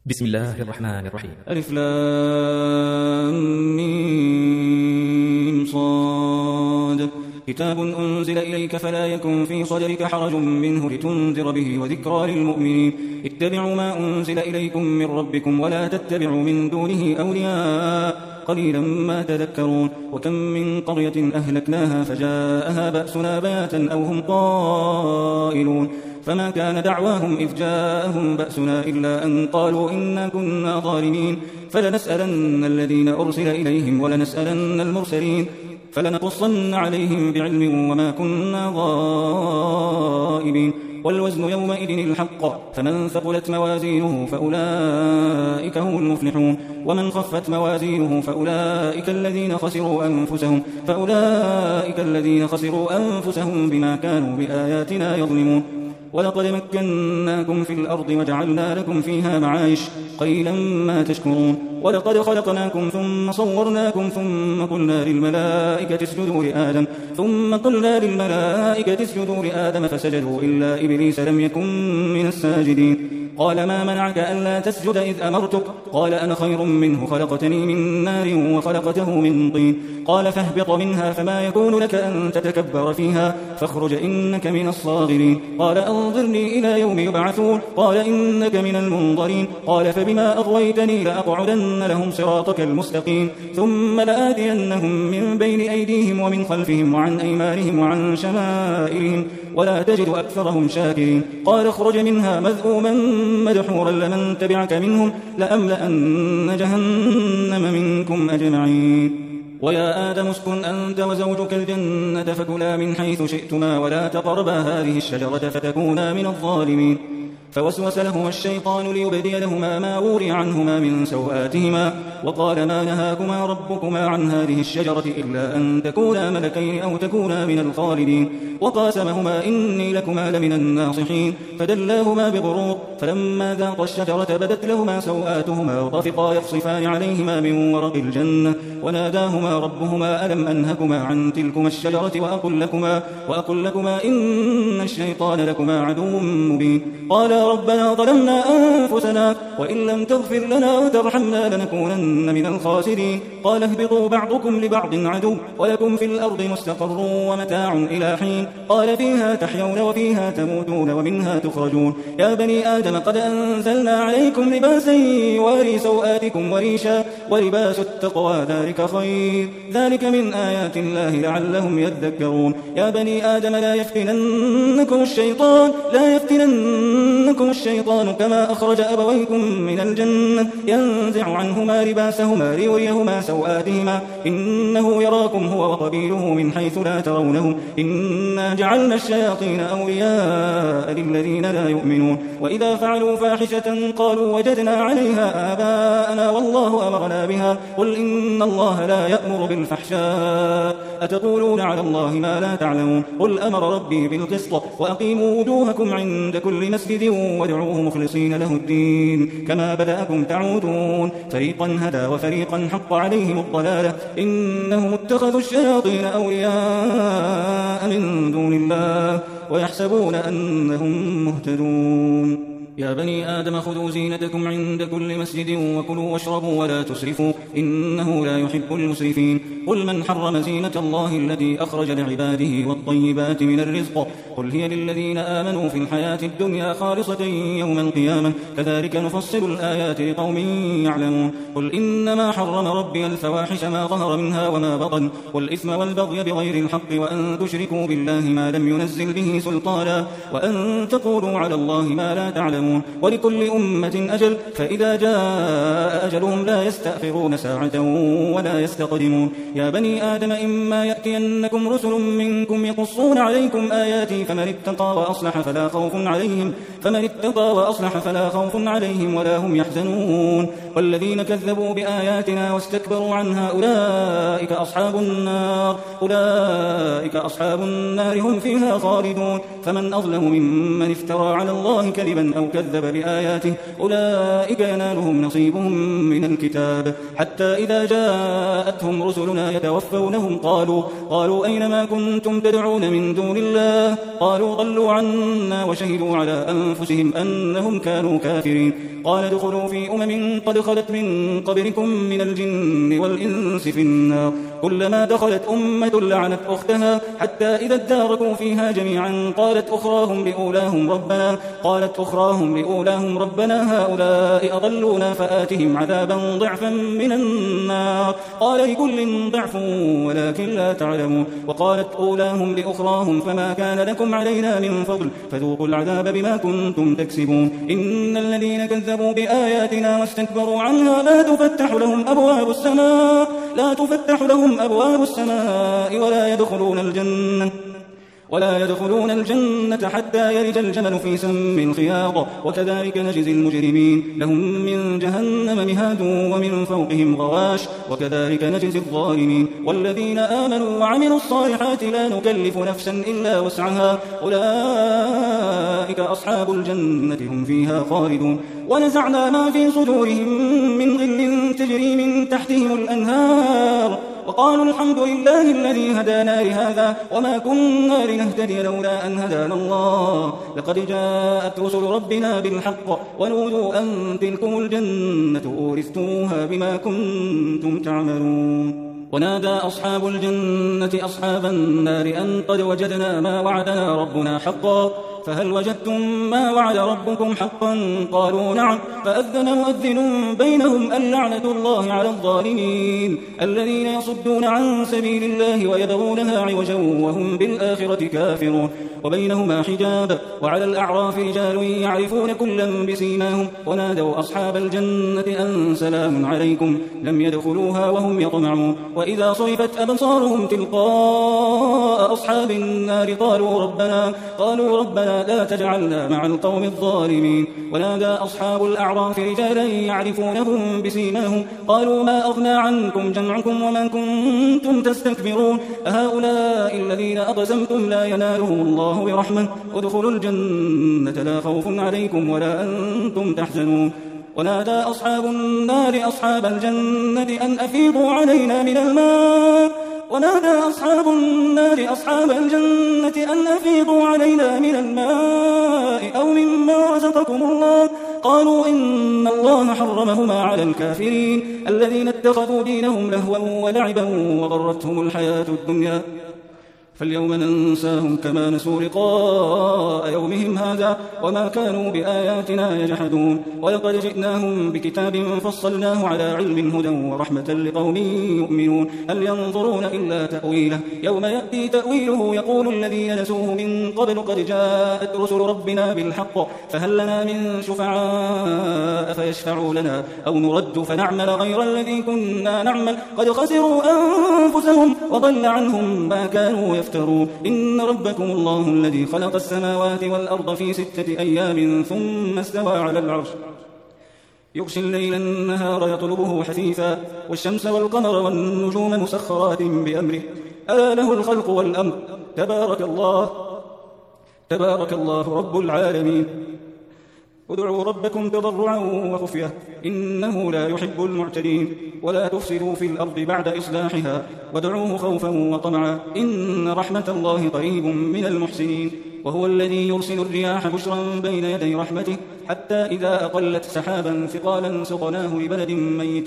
بسم الله الرحمن الرحيم. ألف لام ميم صاد. كتاب أنزل إليك فلا يكن في صدرك حرج منه لتنذر به وذكرى للمؤمنين. اتبعوا ما أنزل إليكم من ربكم ولا تتبعوا من دونه أولياء قليلا ما تذكرون. وكم من قرية أهلكناها فجاءها بأسنا بياتا أو هم قائلون فما كان دعواهم إذ جاءهم بأسنا إلا أن قالوا إنا كنا ظالمين. فلنسألن الذين أرسل إليهم ولنسألن المرسلين فلنقصن عليهم بعلم وما كنا غائبين. والوزن يومئذ الحق فمن ثقلت موازينه فأولئك هم المفلحون ومن خفت موازينه فأولئك الذين خسروا أنفسهم بما كانوا بآياتنا يظلمون. ولقد مكناكم في الأرض وجعلنا لكم فيها معايش قليلا ما تشكرون. ولقد خلقناكم ثم صورناكم ثم قلنا للملائكة اسجدوا لآدم فسجدوا إلا إبليس لم يكن من الساجدين. قال ما منعك ألا تسجد إذ أمرتك؟ قال أنا خير منه خلقتني من نار وخلقته من طين. قال فاهبط منها فما يكون لك أن تتكبر فيها فاخرج إنك من الصاغرين. قال أنظرني إلى يوم يبعثون. قال إنك من المنظرين. قال فبما أغويتني لأقعدن لهم صراطك المستقيم ثم لآتينهم من بين أيديهم ومن خلفهم وعن أيمانهم وعن شمائلهم ولا تجد أكثرهم شاكرين. قال اخرج منها مذءوما مدحورا لمن تبعك منهم لأملأن جهنم منكم أجمعين. ويا آدم اسكن أنت وزوجك الجنة فكلا من حيث شئتما ولا تقربا هذه الشجرة فتكونا من الظالمين. فوسوس لهما الشيطان ليبدي لهما ما وري عنهما من سوآتهما وقال ما نهاكما ربكما عن هذه الشجرة إلا أن تكونا ملكين أو تكونا من الخالدين. وقاسمهما إني لكما لمن الناصحين فدلاهما بغرور فلما ذاقا الشجرة بدت لهما سوآتهما وطفقا يخصفان عليهما من ورق الجنة وناداهما ربهما ألم أنهكما عن تلكما الشجرة وأقل لكما إن الشيطان لكما عدو مبين. قال ربنا ظلمنا أنفسنا وإن لم تغفر لنا وترحمنا لنكونن من الخاسرين. قال اهبطوا بعضكم لبعض عدو ولكم في الأرض مستقر ومتاع إلى حين. قال فيها تحيون وفيها تموتون ومنها تخرجون. يا بني آدم قد أنزلنا عليكم لباسا يواري سوآتكم وريشا ولباس التقوى ذلك خير ذلك من آيات الله لعلهم يذكرون. يا بني آدم لا يفتننكم الشيطان كما أخرج أبويكم من الجنة ينزع عنهما لباسهما ليريهما سوآتهما إنه يراكم هو وقبيله من حيث لا ترونهم إنا جعلنا الشياطين أولياء للذين لا يؤمنون. وإذا فعلوا فاحشة قالوا وجدنا عليها آباءنا والله أمرنا بها قل إن الله لا يأمر بالفحشاء أتقولون على الله ما لا تعلمون. قل أمر ربي بالقسط وأقيموا وجوهكم عند كل مسجد وادعوه مخلصين له الدين كما بدأكم تعودون. فريقا هدى وفريقا حق عليهم الضلالة إنهم اتخذوا الشياطين أولياء من دون الله ويحسبون أنهم مهتدون. يا بني آدم خذوا زينتكم عند كل مسجد وكلوا واشربوا ولا تسرفوا إنه لا يحب المسرفين. قل من حرم زينة الله التي أخرج لعباده والطيبات من الرزق قل هي للذين آمنوا في الحياة الدنيا خالصة يوم القيامة كذلك نفصل الآيات لقوم يعلمون. قل إنما حرم ربي الفواحش ما ظهر منها وما بطن والإثم والبغي بغير الحق وأن تشركوا بالله ما لم ينزل به سلطانا وأن تقولوا على الله ما لا تعلمون. ولكل أمة أجل فإذا جاء أجلهم لا يستأخرون ساعة ولا يستقدمون. يا بني آدم إما يأتينكم رسل منكم يقصون عليكم آياتي فمن اتقى وأصلح فلا خوف عليهم ولا هم يحزنون. والذين كذبوا بآياتنا واستكبروا عنها أولئك أصحاب النار هم فيها خالدون. فمن أظلم ممن افترى على الله كذبا أو كذب بآياته أولئك ينالهم نصيبهم من الكتاب حتى إذا جاءتهم رسلنا يتوفونهم قالوا أين ما كنتم تدعون من دون الله قالوا ضلوا عنا وشهدوا على أنفسهم أنهم كانوا كافرين قال ادخلوا في قد خلت من قبلكم من الجن والإنس في النار كلما دخلت أمة لعنت أختها حتى إذا اداركوا فيها جميعا قالت أخراهم لأولاهم ربنا هؤلاء أضلونا فآتهم عذابا ضعفا من النار قال لكل ضعف ولكن لا تعلمون وقالت أولاهم لأخراهم فما كان لكم علينا من فضل فذوقوا العذاب بما كنتم تكسبون إن الذين كذبوا بآياتنا واستكبروا عنها لا تفتح لهم أبواب السماء ولا يدخلون الجنة حتى يلج الجمل في سم الخياط وكذلك نجزي المجرمين لهم من جهنم مهاد ومن فوقهم غواش وكذلك نجزي الظالمين والذين آمنوا وعملوا الصالحات لا نكلف نفسا إلا وسعها أولئك أصحاب الجنة هم فيها خالدون ونزعنا ما في صدورهم من غل تجري من تحتهم الأنهار وقالوا الحمد لله الذي هدانا لهذا وما كنا لنهتدي لولا أن هدانا الله لقد جاءت رسل ربنا بالحق ونودوا أن تلكم الجنة أورثتموها بما كنتم تعملون ونادى أصحاب الجنة أصحاب النار أن قد وجدنا ما وعدنا ربنا حقا فهل وجدتم ما وعد ربكم حقا قالوا نعم فأذن مؤذن بينهم اللعنة الله على الظالمين الذين يصدون عن سبيل الله ويبغونها عوجا وهم بالآخرة كافرون وبينهما حجاب وعلى الأعراف رجال يعرفون كلا بسيماهم ونادوا أصحاب الجنة أن سلام عليكم لم يدخلوها وهم يطمعون وإذا صرفت أبصارهم تلقاء أصحاب النار قالوا ربنا لا تجعلنا مع القوم الظالمين ونادى أصحاب الأعراف رجالا يعرفونهم بسيماهم قالوا ما أغنى عنكم جمعكم وما كنتم تستكبرون أهؤلاء الذين أقسمتم لا ينالهم الله برحمة ادخلوا الجنة لا خوف عليكم ولا أنتم تحزنون ونادى أصحاب النار أصحاب الجنة أن أفيضوا علينا من الماء أو مما رزقكم الله قالوا إن الله حرمهما على الكافرين الذين اتخذوا دينهم لهوا ولعبا وغرتهم الحياة الدنيا فاليوم ننساهم كما نسوا لقاء يومهم هذا وما كانوا بآياتنا يجحدون ولقد جئناهم بكتاب فصلناه على علم هدى ورحمة لقوم يؤمنون هل ينظرون إلا تأويله يوم يأتي تأويله يقول الذين نسوه من قبل قد جاءت رسل ربنا بالحق فهل لنا من شفعاء فيشفعوا لنا أو نرد فنعمل غير الذي كنا نعمل قد خسروا أنفسهم وضل عنهم ما كانوا يفترون إن ربكم الله الذي خلق السماوات والأرض في 6 أيام ثم استوى على العرش يغشي الليل النهار يطلبه حثيثا والشمس والقمر والنجوم مسخرات بأمره ألا له الخلق والأمر تبارك الله رب العالمين ادعوا ربكم تضرعا وخفية إنه لا يحب المعتدين ولا تفسدوا في الأرض بعد إصلاحها وادعوه خوفا وطمعا إن رحمة الله قريب من المحسنين وهو الذي يرسل الرياح بشرا بين يدي رحمته حتى إذا أقلت سحابا ثقالا سقناه لبلد ميت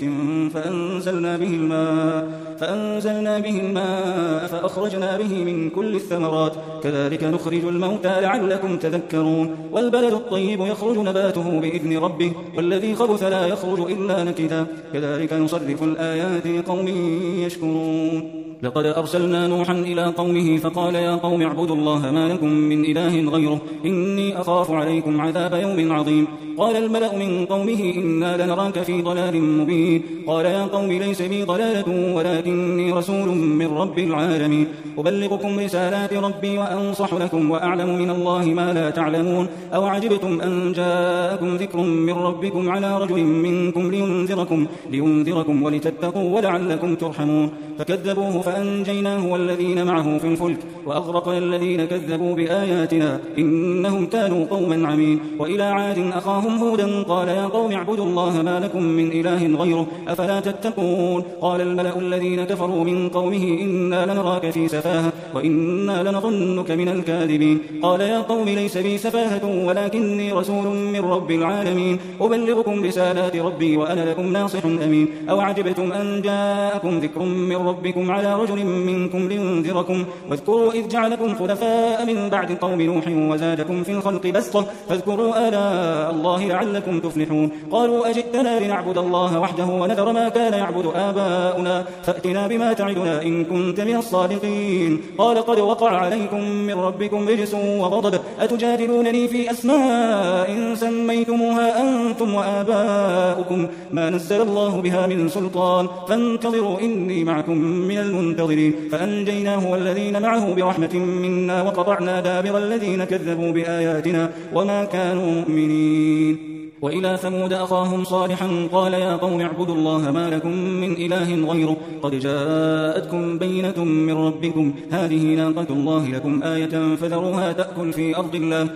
فأنزلنا به الماء فأخرجنا به من كل الثمرات كذلك نخرج الموتى لعلكم تذكرون والبلد الطيب يخرج نباته بإذن ربه والذي خبث لا يخرج إلا نكدا كذلك نصرف الآيات لقوم يشكرون لقد أرسلنا نوحا إلى قومه فقال يا قوم اعبدوا الله ما لكم من إله غيره إني أخاف عليكم عذاب يوم عظيم قال الملأ من قومه إنا لنراك في ضلال مبين قال يا قوم ليس بي ضلالة ولكني رسول من رب العالمين أبلغكم رسالات ربي وأنصح لكم وأعلم من الله ما لا تعلمون أو عجبتم أن جاءكم ذكر من ربكم على رجل منكم لينذركم ولتتقوا ولعلكم ترحمون فكذبوه فأنجيناه والذين معه في الفلك وأغرقنا الذين كذبوا بآياتنا إنهم كانوا قوما عمين. وإلى عاد أخاهم هودا قال يا قوم اعبدوا الله ما لكم من إله غيره أفلا تتقون. قال الملأ الذين كفروا من قومه إنا لنراك في سفاهة وإنا لنظنك من الكاذبين. قال يا قوم ليس بي سفاهة ولكني رسول من رب العالمين أبلغكم رسالات ربي وأنا لكم ناصح أمين. أو عجبتم أن جاءكم ذكر من ربكم على رجل منكم لينذركم واذكروا إذ جعلكم خلفاء من بعد قوم نوح وزادكم في الخلق بسطة فاذكروا آلاء الله لعلكم تفلحون. قالوا أجئتنا لنعبد الله وحده ونذر ما كان يعبد آباؤنا فأتنا بما تعدنا إن كنت من الصادقين. قال قد وقع عليكم من ربكم رجس وغضب أتجادلونني في أسماء سميتموها أنتم وآباؤكم ما نزل الله بها من سلطان فانتظروا إني معكم من المنتظرين. فأنجيناه والذين معه برحمة منا وقطعنا دابر الذين كذبوا بآياتنا وما كانوا مؤمنين. وإلى ثمود أخاهم صالحا قال يا قوم اعبدوا الله ما لكم من إله غيره قد جاءتكم بينة من ربكم هذه ناقة الله لكم آية فذروها تأكل في أرض الله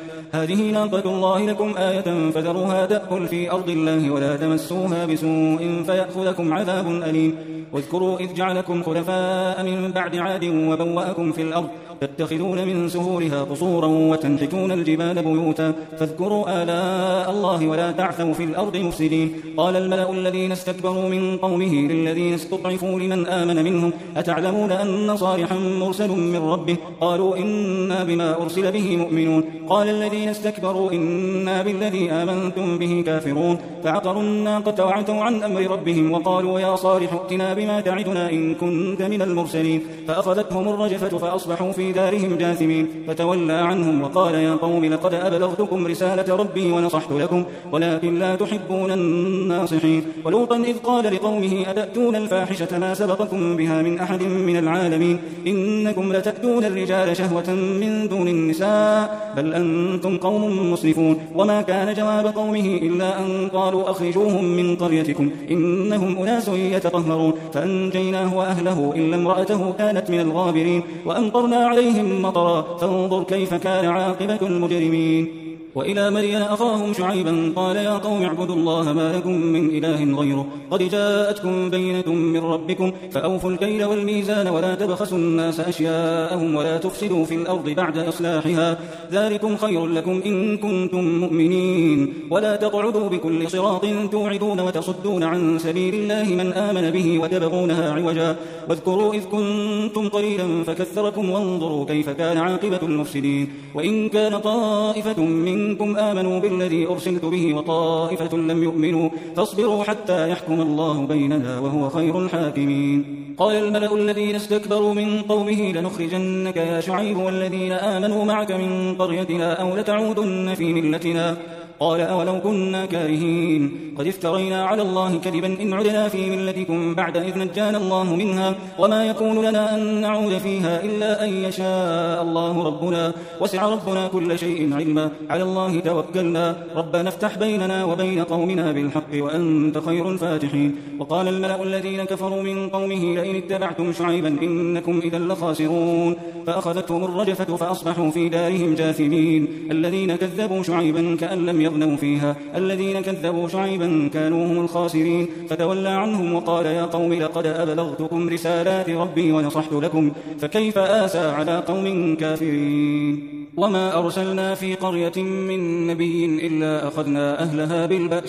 تأكل في أرض الله ولا تمسوها بسوء فيأخذكم عذاب أليم. واذكروا إذ جعلكم خلفاء من بعد عاد وبوأكم في الأرض تتخذون من سهولها قصورا وتنحتون الجبال بيوتا فاذكروا آلاء الله ولا تعثوا في الأرض مفسدين. قال الملأ الذين استكبروا من قومه للذين استضعفوا لمن آمن منهم أتعلمون أن صالحا مرسل من ربه قالوا إنا بما أرسل به مؤمنون. قال الذين استكبروا إنا بالذي آمنتم به كافرون. فعقروا الناقة وعتوا عن أمر ربهم وقالوا يا صالح ائتنا بما تعدنا إن كنت من المرسلين. فأخذتهم الرجفة فأصبحوا في دارهم جاثمين. فتولى عنهم وقال يا قوم لقد أبلغتكم رسالة ربي ونصحت لكم ولكن لا تحبون الناصحين. ولوطا إذ قال لقومه أتأتون الفاحشة ما سبقكم بها من أحد من العالمين إنكم لتأتون الرجال شهوة من دون النساء بل أنتم قوم مسرفون. وما كان جواب قومه إلا أن قالوا أخرجوهم من قريتكم إنهم أناس يتطهرون. فأنجيناه وأهله إلا امرأته كانت من الغابرين وأمطرنا عليهم مطرا فانظر كيف كان عاقبة المجرمين. وإلى مدين أخاهم شعيبا قال يا قوم اعبدوا الله ما لكم من إله غيره قد جاءتكم بينة من ربكم فأوفوا الكيل والميزان ولا تبخسوا الناس أشياءهم ولا تفسدوا في الأرض بعد إصلاحها ذلكم خير لكم إن كنتم مؤمنين. ولا تقعدوا بكل صراط توعدون وتصدون عن سبيل الله من آمن به وتبغونها عوجا واذكروا إذ كنتم قليلا فكثركم وانظروا كيف كان عاقبة المفسدين. وإن كان طائفة منكم آمنوا بالذي أرسلت به وطائفة لم يؤمنوا فاصبروا حتى يحكم الله بيننا وهو خير الحاكمين. قال الملأ الذين استكبروا من قومه لنخرجنك يا شعيب والذين آمنوا معك من قريتنا أو لتعودن في ملتنا قال أولو كنا كارهين قد افترينا على الله كذبا إن عدنا في ملتكم بعد إذ نجانا الله منها وما يكون لنا أن نعود فيها إلا أن يشاء الله ربنا وسع ربنا كل شيء علما على الله توكلنا ربنا افتح بيننا وبين قومنا بالحق وأنت خير الفاتحين. وقال الملأ الذين كفروا من قومه لئن اتبعتم شعيبا إنكم إذا لخاسرون. فأخذتهم الرجفة فأصبحوا في دارهم جاثمين. الذين كذبوا شعيبا كأن لم يغنوا فيها الذين كذبوا شعيبا كانوا هم الخاسرين. فتولى عنهم وقال يا قوم لقد أبلغتكم رسالات ربي ونصحت لكم فكيف آسى على قوم كافرين. وما أرسلنا في قرية من نبي إلا أخذنا أهلها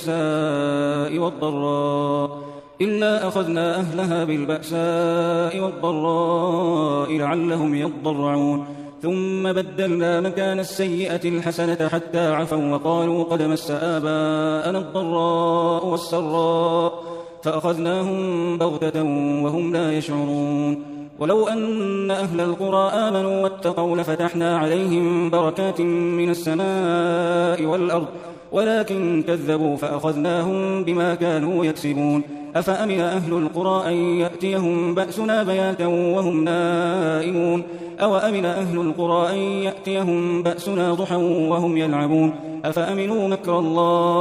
بالبأساء والضراء لعلهم يضرعون ثم بدلنا مكان السيئة الحسنة حتى عفوا وقالوا قد مس آباءنا الضراء والسراء فأخذناهم بغتة وهم لا يشعرون. ولو أن أهل القرى آمنوا واتقوا لفتحنا عليهم بركات من السماء والأرض ولكن كذبوا فأخذناهم بما كانوا يكسبون. أفأمن أهل القرى أن يأتيهم بأسنا بياتا وهم نائمون أو أمن أهل القرى أن يأتيهم بأسنا ضحى وهم يلعبون. أفأمنوا مكر الله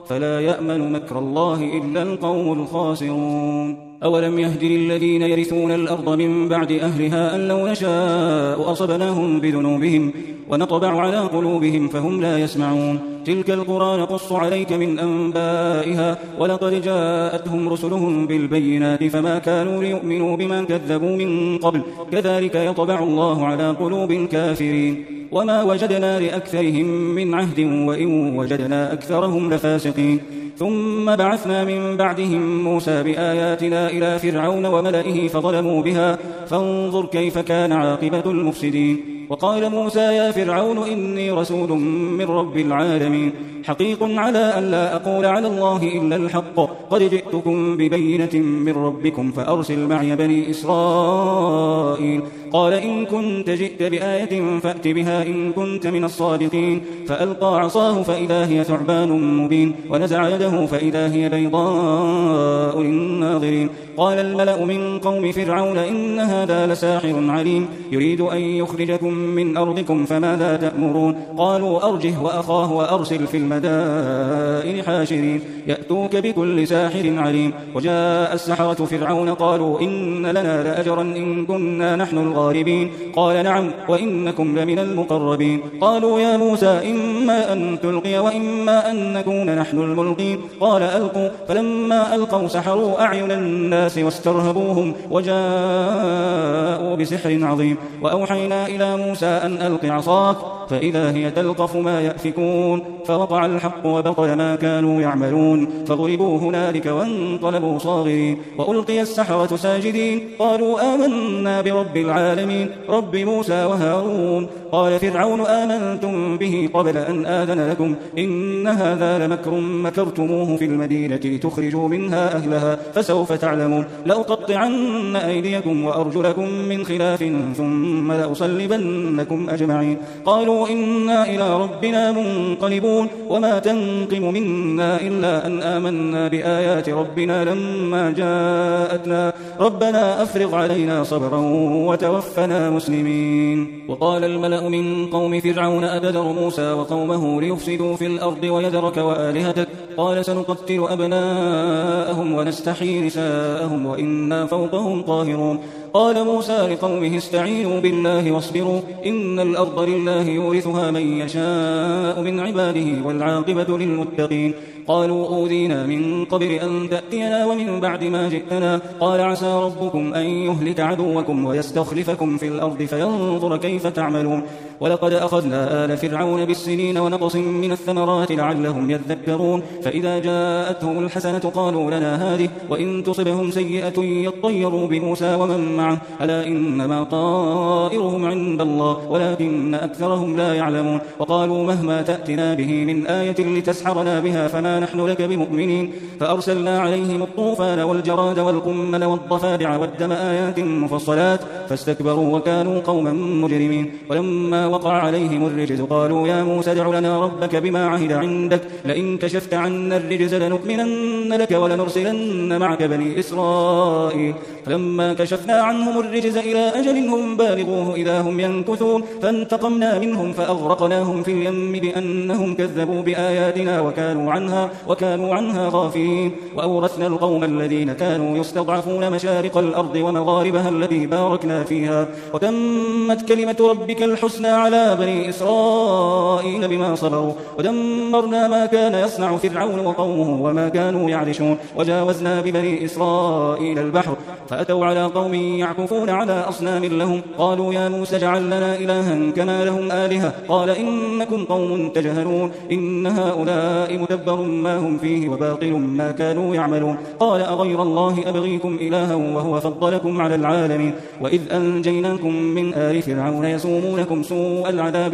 فلا يأمن مكر الله إلا القوم الخاسرون. أولم يهد للذين يرثون الأرض من بعد أهلها أن لو نشاء أصبناهم بذنوبهم ونطبع على قلوبهم فهم لا يسمعون. تلك القرى نقص عليك من أنبائها ولقد جاءتهم رسلهم بالبينات فما كانوا ليؤمنوا بما كذبوا من قبل كذلك يطبع الله على قلوب الكافرين. وما وجدنا لأكثرهم من عهد وإن وجدنا أكثرهم لفاسقين. ثم بعثنا من بعدهم موسى بآياتنا إلى فرعون وملئه فظلموا بها فانظر كيف كان عاقبة المفسدين. وقال موسى يا فرعون إني رسول من رب العالمين حقيق على أن لا أقول على الله إلا الحق قد جئتكم ببينة من ربكم فأرسل معي بني إسرائيل. قال إن كنت جئت بآية فأت بها إن كنت من الصادقين. فألقى عصاه فإذا هي ثعبان مبين ونزع يده فإذا هي بيضاء للناظرين. قال الملأ من قوم فرعون إن هذا لساحر عليم يريد أن يخرجكم من أرضكم فماذا تأمرون. قالوا أرجه وأخاه وأرسل في المدائن حاشرين يأتوك بكل ساحر عليم. وجاء السحرة فرعون قالوا إن لنا لأجرا إن كنا نحن الغالبين. قال نعم وإنكم لمن المقربين. قالوا يا موسى إما أن تلقي وإما أن نكون نحن الملقين. قال ألقوا فلما ألقوا سحروا أعين الناس واسترهبوهم وجاءوا بسحر عظيم. وأوحينا إلى موسى أن ألق عصاك فإذا هي تلقف ما يأفكون. فوقع الحق وبطل ما كانوا يعملون فضربوا هنالك وانقلبوا صاغرين. وألقي السحرة ساجدين قالوا آمنا برب العالمين رب موسى وهارون. قال فرعون آمنتم به قبل أن آذن لكم إن هذا لمكر مكرتموه في المدينة لتخرجوا منها أهلها فسوف تعلمون. لأقطعن أيديكم وأرجلكم من خلاف ثم لأصلبنكم أجمعين. قالوا إنا إلى ربنا منقلبون وما تنقم منا إلا أن آمنا بآيات ربنا لما جاءتنا ربنا أفرغ علينا صبرا وتوفنا مسلمين. وقال الملأ من قوم فرعون أتذر موسى وقومه ليفسدوا في الأرض ويذرك وآلهتك قال سنقتل أبناءهم ونستحيي نساءهم وإنا فوقهم قاهرون. قال موسى لقومه استعينوا بالله واصبروا إن الأرض لله يورثها من يشاء من عباده والعاقبة للمتقين. قالوا أوذينا من قبل أن تأتينا ومن بعد ما جئتنا قال عسى ربكم أن يهلك عدوكم ويستخلفكم في الأرض فينظر كيف تعملون. ولقد أخذنا آل فرعون بالسنين ونقص من الثمرات لعلهم يذكرون. فإذا جاءتهم الحسنة قالوا لنا هذه وإن تصبهم سيئة يطيروا بموسى ومن معه ألا إنما طائرهم عند الله ولكن أكثرهم لا يعلمون. وقالوا مهما تأتنا به من آية لتسحرنا بها فما نحن لك بمؤمنين. فأرسلنا عليهم الطوفان والجراد والقمل والضفادع والدم آيات مفصلات فاستكبروا وكانوا قوما مجرمين. ولما وقع عليهم الرجز قالوا يا موسى ادع لنا ربك بما عهد عندك لئن كشفت عنا الرجز لنؤمنن لك ولنرسلن معك بني إسرائيل. فلما كشفنا عنهم الرجز إلى أجل هم بالغوه إذا هم ينكثون فانتقمنا منهم فأغرقناهم في اليم بأنهم كذبوا بآياتنا وكانوا عنها غافلين. وأورثنا القوم الذين كانوا يستضعفون مشارق الأرض ومغاربها التي باركنا فيها وتمت كلمة ربك الحسنى على بني إسرائيل بما صبروا ودمرنا ما كان يصنع فرعون وقومه وما كانوا يعرشون. وجاوزنا ببني إسرائيل البحر فأتوا على قوم يعكفون على أصنام لهم قالوا يا موسى اجعل لنا إلها كما لهم آلهة قال إنكم قوم تجهلون إن هؤلاء مدبر ما هم فيه وباطل ما كانوا يعملون. قال أغير الله أبغيكم إلها وهو فضلكم على العالمين. وإذ أنجيناكم من آل فرعون يسومونكم سوء العذاب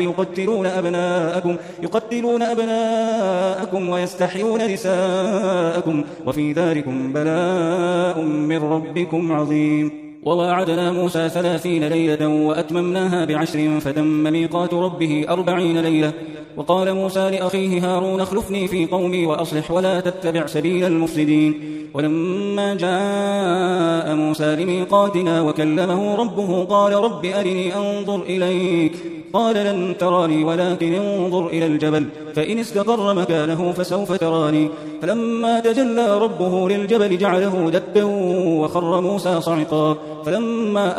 يقتلون أبناءكم ويستحيون نساءكم وفي ذلكم بلاء من ربكم عظيم. وواعدنا موسى 30 ليلة وأتممناها ب10 فتم ميقات ربه 40 ليلة. وقال موسى لأخيه هارون اخلفني في قومي وأصلح ولا تتبع سبيل المفسدين. ولما جاء موسى لميقاتنا وكلمه ربه قال رب أرني أنظر إليك قال لن تراني ولكن انظر إلى الجبل فإن استقر مكانه فسوف تراني فلما تجلى ربه للجبل جعله دكا وخر موسى صعقا فلما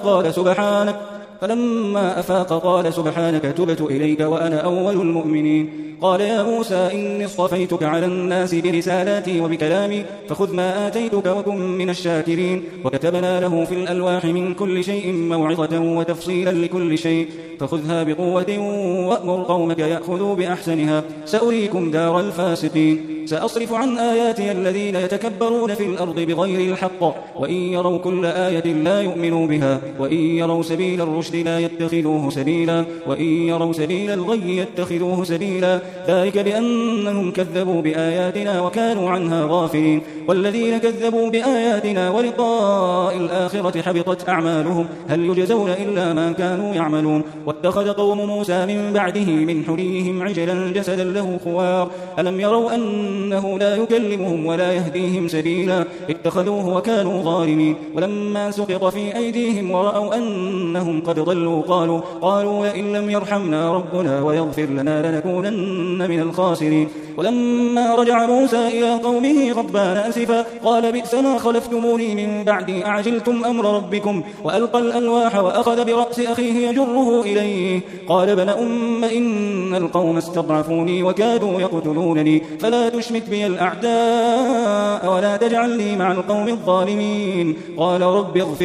أفاق قال سبحانك تبت إليك وأنا أول المؤمنين قال يا موسى إني اصطفيتك على الناس برسالاتي وبكلامي فخذ ما آتيتك وكن من الشاكرين وكتبنا له في الألواح من كل شيء موعظة وتفصيلا لكل شيء فخذها بقوة وأمر قومك يأخذوا بأحسنها سأريكم دار الفاسقين سأصرف عن آياتي الذين يتكبرون في الأرض بغير الحق وإن يروا كل آية لا يؤمنوا بها وإن يروا سبيل الرشد لا يتخذوه سبيلا وإن يروا سبيل الغي يتخذوه سبيلا ذلك بأنهم كذبوا بآياتنا وكانوا عنها غافلين والذين كذبوا بآياتنا ولقاء الآخرة حبطت أعمالهم هل يجزون إلا ما كانوا يعملون واتخذ قوم موسى من بعده من حليهم عجلا جسدا له خوار ألم يروا أنه لا يكلمهم ولا يهديهم سبيلا اتخذوه وكانوا ظالمين ولما سقط في أيديهم ورأوا أنهم قد ضلوا قالوا لئن لم يرحمنا ربنا ويغفر لنا لنكونن من الخاسرين ولما رجع موسى إلى قومه غضبان أسفا قال بئس ما خلفتموني من بعدي أعجلتم أمر ربكم وألقى الألواح وأخذ برأس أخيه يجره إليه قال ابن أم إن القوم استضعفوني وكادوا يقتلونني فلا تشمت بي الأعداء ولا تجعلني مع القوم الظالمين قال رب اغفر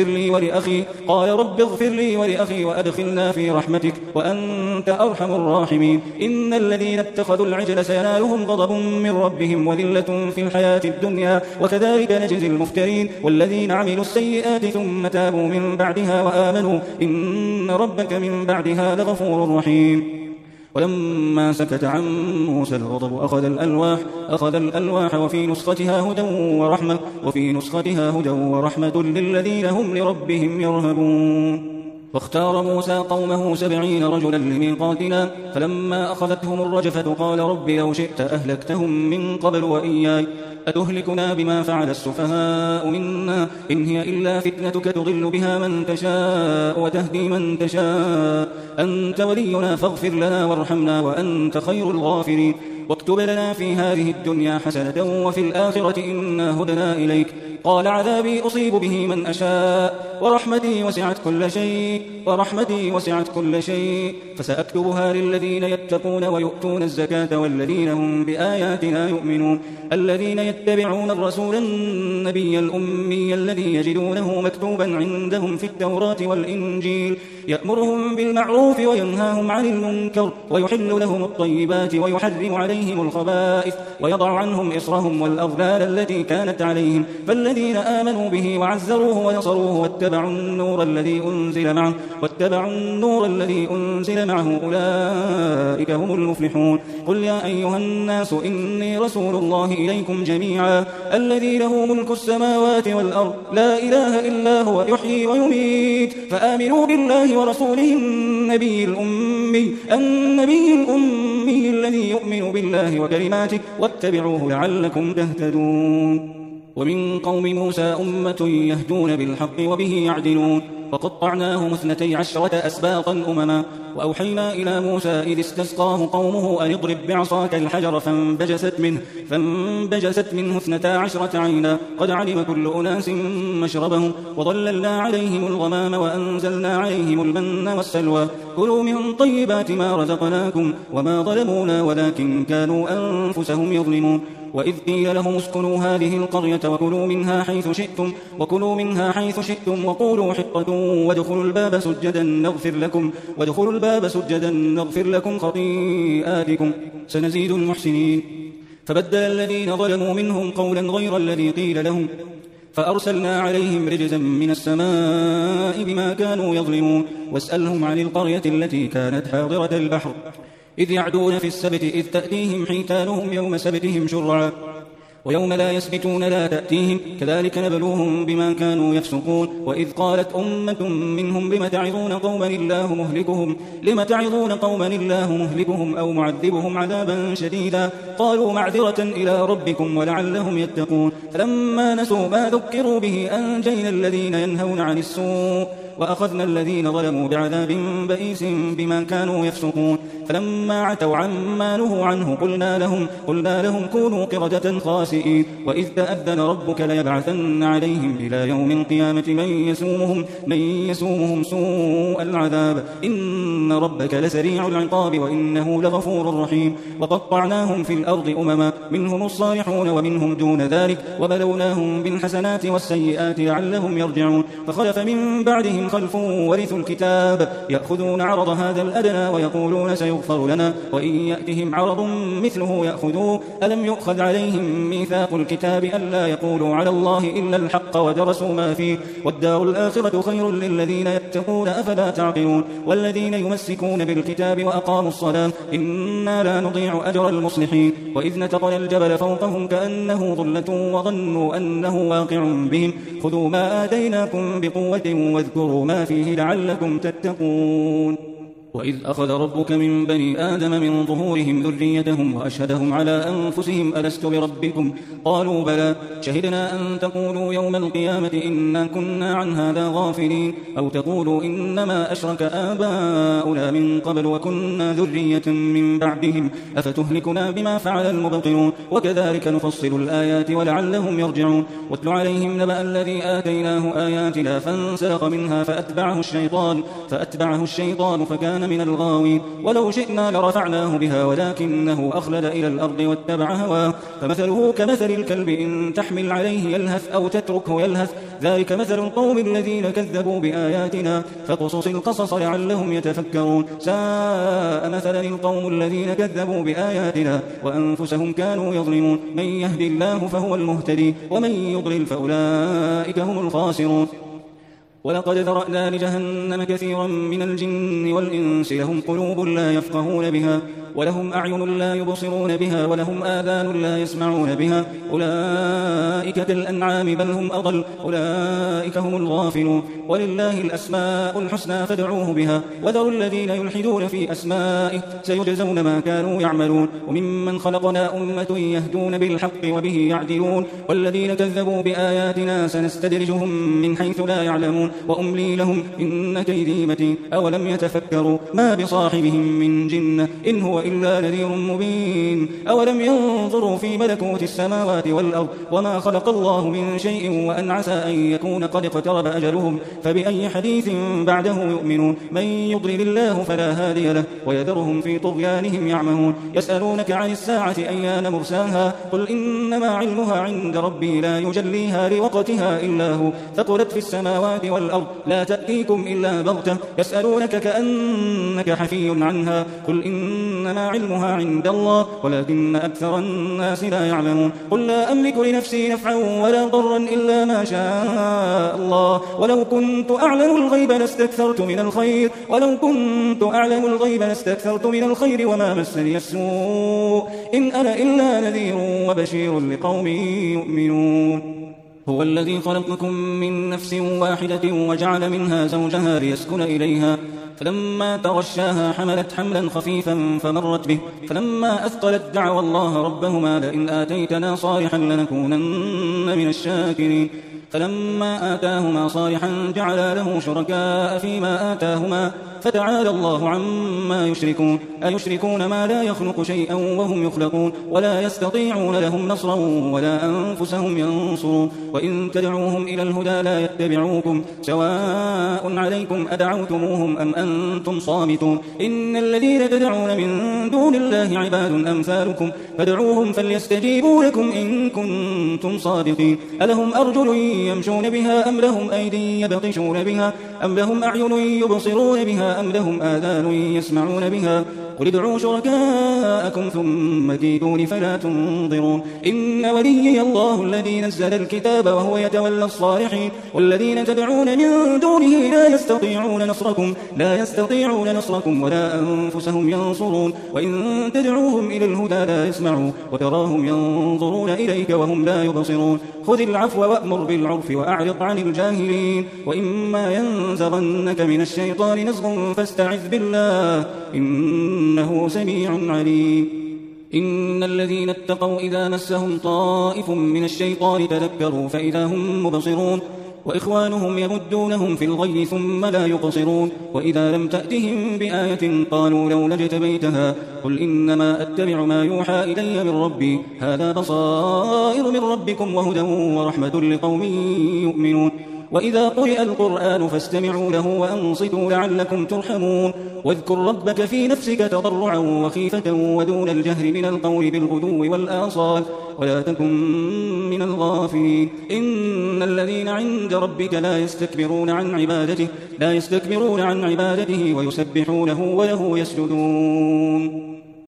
لي ولأخي وأدخلنا في رحمتك وأنت أرحم الراحمين إن الذين اتخذوا العجل سينالهم غضب من ربهم وذلة في الحياة الدنيا وكذلك نجزي المفترين والذين عملوا السيئات ثم تابوا من بعدها وآمنوا إن ربك من بعدها لغفور رحيم ولما سكت عن موسى الغضب أخذ الألواح وفي نسختها هدى ورحمة للذين هم لربهم يرهبون واختار موسى قومه 70 رجلا لميقاتنا فلما أخذتهم الرجفة قال رب لو شئت أهلكتهم من قبل وإياي أتهلكنا بما فعل السفهاء منا إن هي إلا فتنتك تضل بها من تشاء وتهدي من تشاء أنت ولينا فاغفر لنا وارحمنا وأنت خير الغافرين واكتب لنا في هذه الدنيا حسنة وفي الآخرة إنا هدنا إليك قال عذابي أصيب به من أشاء ورحمتي وسعت كل شيء فسأكتبها للذين يتقون ويؤتون الزكاة والذين هم بآياتنا يؤمنون الذين يتبعون الرسول النبي الأمي الذي يجدونه مكتوبا عندهم في التوراة والإنجيل يأمرهم بالمعروف وينهاهم عن المنكر ويحل لهم الطيبات ويحرم عليهم الخبائث ويضع عنهم إصرهم والأغلال التي كانت عليهم فالذين آمنوا به وعزروه ونصروه واتبعوا النور الذي أنزل معه أولئك هم المفلحون قل يا أيها الناس إني رسول الله إليكم جميعا الذي له ملك السماوات والأرض لا إله إلا هو يحيي ويميت فآمنوا بالله ورسوله النبي الأمي الذي يؤمن بالله وكلماته واتبعوه لعلكم تهتدون ومن قوم موسى أمة يهدون بالحق وبه يعدلون فقطعناهم 12 أسباطا أمما وأوحينا إلى موسى إذ استسقاه قومه أن اضرب بعصاك الحجر فانبجست منه 12 عينا قد علم كل أناس مشربهم وظللنا عليهم الغمام وأنزلنا عليهم المن والسلوى كلوا من طيبات ما رزقناكم وما ظلمونا ولكن كانوا أنفسهم يظلمون وإذ قيل لهم اسكنوا هذه القرية وكلوا منها حيث شئتم وقولوا حطة وادخلوا الباب سجدا نغفر لكم خطيئاتكم سنزيد المحسنين فبدل الذين ظلموا منهم قولا غير الذي قيل لهم فأرسلنا عليهم رجزا من السماء بما كانوا يظلمون واسألهم عن القرية التي كانت حاضرة البحر إذ يعدون في السبت إذ تأتيهم حيتانهم يوم سبتهم شرعا ويوم لا يسبتون لا تأتيهم كذلك نبلوهم بما كانوا يفسقون وإذ قالت أمة منهم لم تعظون قوما الله مهلكهم أو معذبهم عذابا شديدا قالوا معذرة إلى ربكم ولعلهم يتقون فلما نسوا ما ذكروا به أنجينا الذين ينهون عن السوء وأخذنا الذين ظلموا بعذاب بئيس بما كانوا يفسقون فلما عتوا عما نهوا عنه قلنا لهم كونوا قردة خاسئين وإذ تأذن ربك ليبعثن عليهم إلى يوم القيامة من يسومهم سوء العذاب إن ربك لسريع العقاب وإنه لغفور رحيم وقطعناهم في الأرض أمما منهم الصالحون ومنهم دون ذلك وبلوناهم بالحسنات والسيئات لعلهم يرجعون فخلف من بعدهم خلف ورثوا الكتاب يأخذون عرض هذا الأدنى ويقولون سيغفر لنا وإن يأتهم عرض مثله يأخذوه ألم يؤخذ عليهم ميثاق الكتاب ألا يقولوا على الله إلا الحق ودرسوا ما فيه والدار الآخرة خير للذين يتقون أفلا تعقلون والذين يمسكون بالكتاب وأقاموا الصلاة إنا لا نضيع أجر المصلحين وإذ نتقنا الجبل فوقهم كأنه ظلة وظنوا أنه واقع بهم خذوا ما آتيناكم بقوة واذكروا ما فيه لعلكم تتقون وإذ أخذ ربك من بني آدم من ظهورهم ذريتهم وأشهدهم على أنفسهم ألست بربكم قالوا بلى شهدنا أن تقولوا يوم القيامة إنا كنا عن هذا غافلين أو تقولوا إنما أشرك آباؤنا من قبل وكنا ذرية من بعدهم أفتهلكنا بما فعل المبطلون وكذلك نفصل الآيات ولعلهم يرجعون واتل عليهم نبأ الذي آتيناه آياتنا فانسلخ منها فأتبعه الشيطان فكان من الغاوين ولو شئنا لرفعناه بها ولكنه أخلد إلى الأرض واتبع هواه فمثله كمثل الكلب إن تحمل عليه يلهث أو تتركه يلهث ذلك مثل القوم الذين كذبوا بآياتنا فقصص القصص لعلهم يتفكرون ساء مثلا القوم الذين كذبوا بآياتنا وأنفسهم كانوا يظلمون من يهد الله فهو المهتدي ومن يضلل فأولئك هم الخاسرون ولقد ذرأنا لجهنم كثيرا من الجن والإنس لهم قلوب لا يفقهون بها ولهم أعين لا يبصرون بها ولهم آذان لا يسمعون بها أولئك كالأنعام بل هم أضل أولئك هم الغافلون ولله الأسماء الحسنى فادعوه بها وذروا الذين يلحدون في أسمائه سيجزون ما كانوا يعملون وممن خلقنا أمة يهدون بالحق وبه يعدلون والذين كذبوا بآياتنا سنستدرجهم من حيث لا يعلمون وأملي لهم إن كيدي متين أولم يتفكروا ما بصاحبهم من جنة إن هو إلا نذير مبين أولم ينظروا في ملكوت السماوات والأرض وما خلق الله من شيء وأن عسى أن يكون قد اقترب أجلهم فبأي حديث بعده يؤمنون من يضلل الله فلا هادي له ويذرهم في طغيانهم يعمهون يسألونك عن الساعة أيان مرساها قل إنما علمها عند ربي لا يجليها لوقتها إلا هو ثقلت في السماوات والأرض لا تأتيكم إلا بغتة يسألونك كأنك حفي عنها قل إنما علمها عند الله ولكن أكثر الناس لا يعلمون قل لا أملك لنفسي نفعا ولا ضرا إلا ما شاء الله ولو كنت أعلم الغيب لاستكثرت من الخير وما مسني السوء إن أنا إلا نذير وبشير لقوم يؤمنون هو الذي خلقكم من نفس واحدة وجعل منها زوجها ليسكن إليها فلما تغشاها حملت حملا خفيفا فمرت به فلما أثقلت دعوا الله ربهما لئن آتيتنا صالحا لنكونن من الشاكرين فلما آتاهما صالحا جعلا له شركاء فيما آتاهما فتعالى الله عما يشركون أيشركون ما لا يخلق شيئا وهم يخلقون ولا يستطيعون لهم نصرا ولا أنفسهم ينصرون وإن تدعوهم إلى الهدى لا يتبعوكم سواء عليكم أدعوتموهم أم أنتم صامتون إن الذين تدعون من دون الله عباد أمثالكم فادعوهم فليستجيبوا لكم إن كنتم صادقين ألهم أرجل يمشون بها أم لهم أيدي يبطشون بها أم لهم أعين يبصرون بها أم لهم آذان يسمعون بها قل ادعوا شركاءكم ثم كيدون فلا تنظرون إن وليي الله الذي نزل الكتاب وهو يتولى الصالحين والذين تدعون من دونه لا يستطيعون نصركم ولا أنفسهم ينصرون وإن تدعوهم إلى الهدى لا يسمعوا وتراهم ينظرون إليك وهم لا يبصرون خذ العفو وأمر بالعرف وأعرض عن الجاهلين وإما ينزغنك من الشيطان نزغ فاستعذ بالله إنه سميع عليم إن الذين اتقوا إذا مسهم طائف من الشيطان تذكروا فإذا هم مبصرون وإخوانهم يمدونهم في الغي ثم لا يقصرون وإذا لم تأتهم بآية قالوا لولا اجتبيتها قل إنما أتبع ما يوحى إلي من ربي هذا بصائر من ربكم وهدى ورحمة لقوم يؤمنون وإذا قرئ القرآن فاستمعوا له وأنصتوا لعلكم ترحمون واذكر ربك في نفسك تضرعا وخيفة ودون الجهر من القول بالغدو والآصال ولا تكن من الغافلين إن الذين عند ربك لا يستكبرون عن عبادته ويسبحونه وله يسجدون